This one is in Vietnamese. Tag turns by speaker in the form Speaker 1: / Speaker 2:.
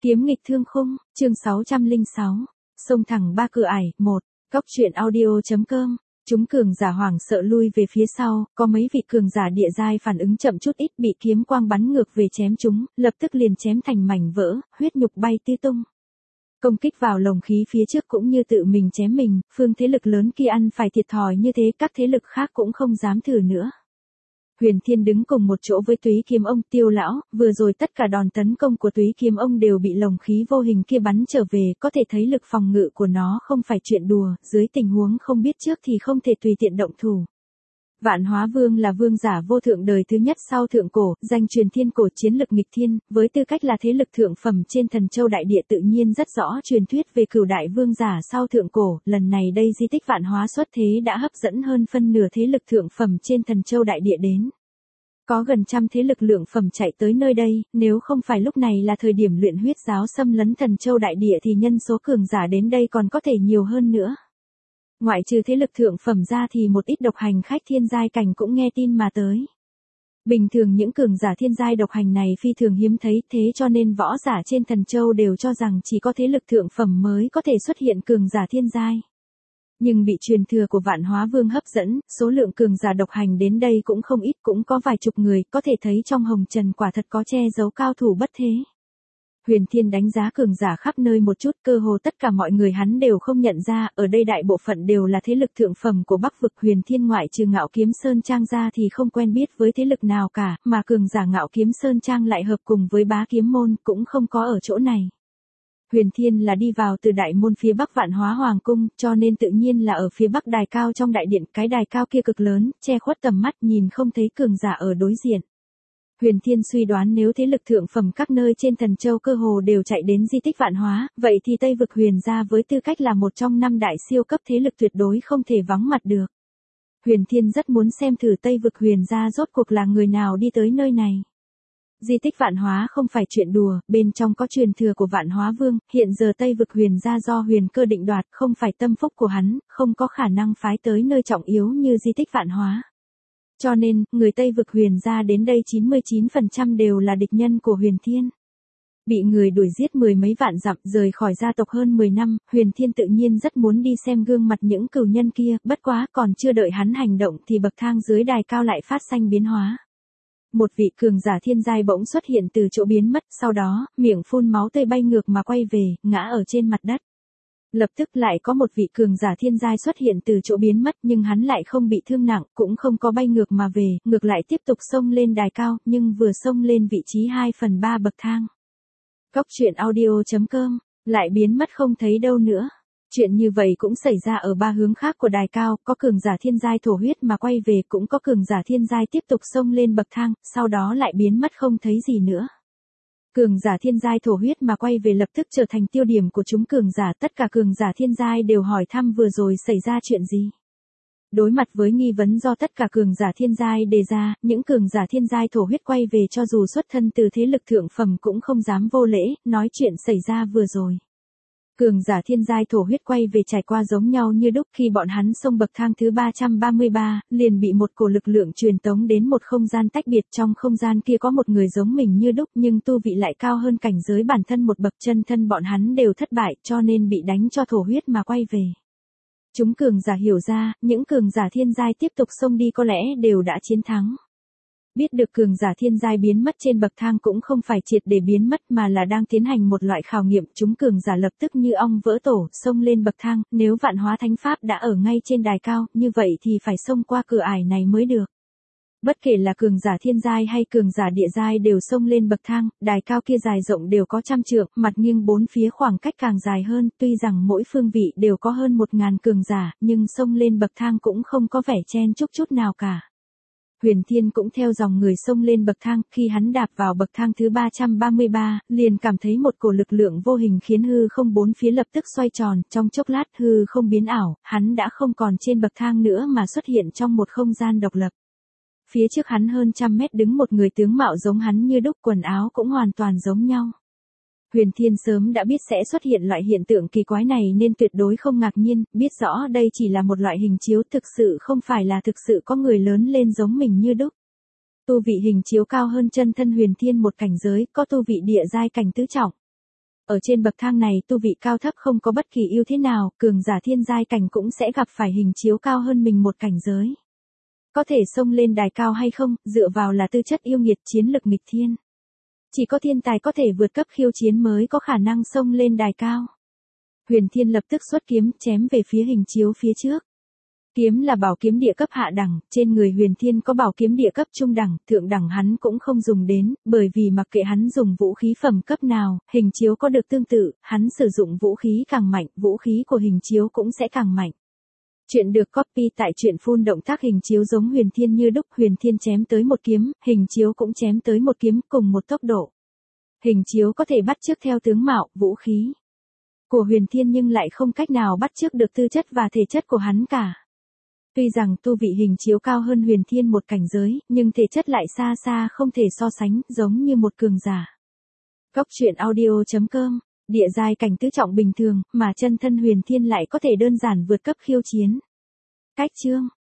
Speaker 1: Kiếm nghịch thương khung, chương 606. Xông thẳng ba cửa ải, 1. Góc truyện audio.com. Chúng cường giả hoảng sợ lui về phía sau, có mấy vị cường giả địa giai phản ứng chậm chút ít bị kiếm quang bắn ngược về chém chúng, lập tức liền chém thành mảnh vỡ, huyết nhục bay tứ tung. Công kích vào lồng khí phía trước cũng như tự mình chém mình, phương thế lực lớn kia ăn phải thiệt thòi như thế, các thế lực khác cũng không dám thử nữa. Huyền Thiên đứng cùng một chỗ với Túy Kiếm Ông, Tiêu lão, vừa rồi tất cả đòn tấn công của Túy Kiếm Ông đều bị lồng khí vô hình kia bắn trở về, có thể thấy lực phòng ngự của nó không phải chuyện đùa, dưới tình huống không biết trước thì không thể tùy tiện động thủ. Vạn Hóa Vương là vương giả vô thượng đời thứ nhất sau thượng cổ, danh truyền thiên cổ, chiến lực nghịch thiên, với tư cách là thế lực thượng phẩm trên Thần Châu Đại Địa tự nhiên rất rõ truyền thuyết về cửu đại vương giả sau thượng cổ, lần này đây di tích Vạn Hóa xuất thế đã hấp dẫn hơn phân nửa thế lực thượng phẩm trên Thần Châu Đại Địa đến. Có gần trăm thế lực lượng phẩm chạy tới nơi đây, nếu không phải lúc này là thời điểm luyện huyết giáo xâm lấn Thần Châu Đại Địa thì nhân số cường giả đến đây còn có thể nhiều hơn nữa. Ngoại trừ thế lực thượng phẩm ra thì một ít độc hành khách thiên giai cảnh cũng nghe tin mà tới. Bình thường những cường giả thiên giai độc hành này phi thường hiếm thấy, thế cho nên võ giả trên Thần Châu đều cho rằng chỉ có thế lực thượng phẩm mới có thể xuất hiện cường giả thiên giai. Nhưng bị truyền thừa của Vạn Hóa Vương hấp dẫn, số lượng cường giả độc hành đến đây cũng không ít, cũng có vài chục người, có thể thấy trong hồng trần quả thật có che giấu cao thủ bất thế. Huyền Thiên đánh giá cường giả khắp nơi một chút, cơ hồ tất cả mọi người hắn đều không nhận ra, ở đây đại bộ phận đều là thế lực thượng phẩm của Bắc vực. Huyền Thiên ngoại trừ Ngạo Kiếm Sơn Trang ra thì không quen biết với thế lực nào cả, mà cường giả Ngạo Kiếm Sơn Trang lại hợp cùng với Bá Kiếm Môn, cũng không có ở chỗ này. Huyền Thiên là đi vào từ đại môn phía bắc Vạn Hóa Hoàng cung, cho nên tự nhiên là ở phía bắc đài cao trong đại điện, cái đài cao kia cực lớn, che khuất tầm mắt, nhìn không thấy cường giả ở đối diện. Huyền Thiên suy đoán nếu thế lực thượng phẩm các nơi trên Thần Châu cơ hồ đều chạy đến di tích Vạn Hóa, vậy thì Tây vực Huyền gia với tư cách là một trong 5 đại siêu cấp thế lực tuyệt đối không thể vắng mặt được. Huyền Thiên rất muốn xem thử Tây vực Huyền gia rốt cuộc là người nào đi tới nơi này. Di tích Vạn Hóa không phải chuyện đùa, bên trong có truyền thừa của Vạn Hóa Vương, hiện giờ Tây vực Huyền gia do Huyền Cơ định đoạt, không phải tâm phúc của hắn, không có khả năng phái tới nơi trọng yếu như di tích Vạn Hóa. Cho nên, người Tây vực Huyền gia đến đây 99% đều là địch nhân của Huyền Thiên. Bị người đuổi giết mười mấy vạn dặm, rời khỏi gia tộc hơn 10 năm, Huyền Thiên tự nhiên rất muốn đi xem gương mặt những cừu nhân kia, bất quá còn chưa đợi hắn hành động thì bậc thang dưới đài cao lại phát sinh biến hóa. Một vị cường giả thiên giai bỗng xuất hiện từ chỗ biến mất, sau đó, miệng phun máu tươi bay ngược mà quay về, ngã ở trên mặt đất. Lập tức lại có một vị cường giả thiên giai xuất hiện từ chỗ biến mất, nhưng hắn lại không bị thương nặng, cũng không có bay ngược mà về, ngược lại tiếp tục xông lên đài cao, nhưng vừa xông lên vị trí 2/3 bậc thang. Góc truyện audio.com, lại biến mất không thấy đâu nữa. Chuyện như vậy cũng xảy ra ở 3 hướng khác của đài cao, có cường giả thiên giai thổ huyết mà quay về, cũng có cường giả thiên giai tiếp tục xông lên bậc thang, sau đó lại biến mất không thấy gì nữa. Cường giả thiên giai thổ huyết mà quay về lập tức trở thành tiêu điểm của chúng cường giả, tất cả cường giả thiên giai đều hỏi thăm vừa rồi xảy ra chuyện gì. Đối mặt với nghi vấn do tất cả cường giả thiên giai đề ra, những cường giả thiên giai thổ huyết quay về cho dù xuất thân từ thế lực thượng phẩm cũng không dám vô lễ, nói chuyện xảy ra vừa rồi. Cường giả thiên giai thổ huyết quay về trải qua giống nhau như đúc, khi bọn hắn xông bậc thang thứ 333, liền bị một cổ lực lượng truyền tống đến một không gian tách biệt, trong không gian kia có một người giống mình như đúc nhưng tu vị lại cao hơn cảnh giới bản thân một bậc, chân thân bọn hắn đều thất bại cho nên bị đánh cho thổ huyết mà quay về. Chúng cường giả hiểu ra, những cường giả thiên giai tiếp tục xông đi có lẽ đều đã chiến thắng. Biết được cường giả thiên giai biến mất trên bậc thang cũng không phải triệt để biến mất mà là đang tiến hành một loại khảo nghiệm, chúng cường giả lập tức như ong vỡ tổ, xông lên bậc thang, nếu Vạn Hóa Thánh Pháp đã ở ngay trên đài cao, như vậy thì phải xông qua cửa ải này mới được. Bất kể là cường giả thiên giai hay cường giả địa giai đều xông lên bậc thang, đài cao kia dài rộng đều có trăm trượng, mặt nghiêng bốn phía khoảng cách càng dài hơn, tuy rằng mỗi phương vị đều có hơn 1000 cường giả, nhưng xông lên bậc thang cũng không có vẻ chen chúc chút nào cả. Huyền Thiên cũng theo dòng người xông lên bậc thang, khi hắn đạp vào bậc thang thứ 333, liền cảm thấy một cổ lực lượng vô hình khiến hư không bốn phía lập tức xoay tròn, trong chốc lát hư không biến ảo, hắn đã không còn trên bậc thang nữa mà xuất hiện trong một không gian độc lập. Phía trước hắn hơn trăm mét đứng một người tướng mạo giống hắn như đúc, quần áo cũng hoàn toàn giống nhau. Huyền Thiên sớm đã biết sẽ xuất hiện loại hiện tượng kỳ quái này nên tuyệt đối không ngạc nhiên, biết rõ đây chỉ là một loại hình chiếu, thực sự không phải là thực sự có người lớn lên giống mình như đúc. Tu vị hình chiếu cao hơn chân thân Huyền Thiên một cảnh giới, có tu vị địa giai cảnh tứ trọng. Ở trên bậc thang này tu vị cao thấp không có bất kỳ ưu thế nào, cường giả thiên giai cảnh cũng sẽ gặp phải hình chiếu cao hơn mình một cảnh giới. Có thể xông lên đài cao hay không, dựa vào là tư chất yêu nghiệt, chiến lực nghịch thiên. Chỉ có thiên tài có thể vượt cấp khiêu chiến mới có khả năng xông lên đài cao. Huyền Thiên lập tức xuất kiếm chém về phía hình chiếu phía trước. Kiếm là bảo kiếm địa cấp hạ đẳng, trên người Huyền Thiên có bảo kiếm địa cấp trung đẳng, thượng đẳng hắn cũng không dùng đến, bởi vì mặc kệ hắn dùng vũ khí phẩm cấp nào, hình chiếu có được tương tự, hắn sử dụng vũ khí càng mạnh, vũ khí của hình chiếu cũng sẽ càng mạnh. Chuyện được copy tại truyện full động tác hình chiếu giống Huyền Thiên như đúc, Huyền Thiên chém tới một kiếm, hình chiếu cũng chém tới một kiếm cùng một tốc độ. Hình chiếu có thể bắt chước theo tướng mạo, vũ khí của Huyền Thiên nhưng lại không cách nào bắt chước được tư chất và thể chất của hắn cả. Tuy rằng tu vị hình chiếu cao hơn Huyền Thiên một cảnh giới, nhưng thể chất lại xa xa không thể so sánh, giống như một cường giả. Cốc truyện audio.com, địa giai cảnh tứ trọng bình thường, mà chân thân Huyền Thiên lại có thể đơn giản vượt cấp khiêu chiến. Cách chương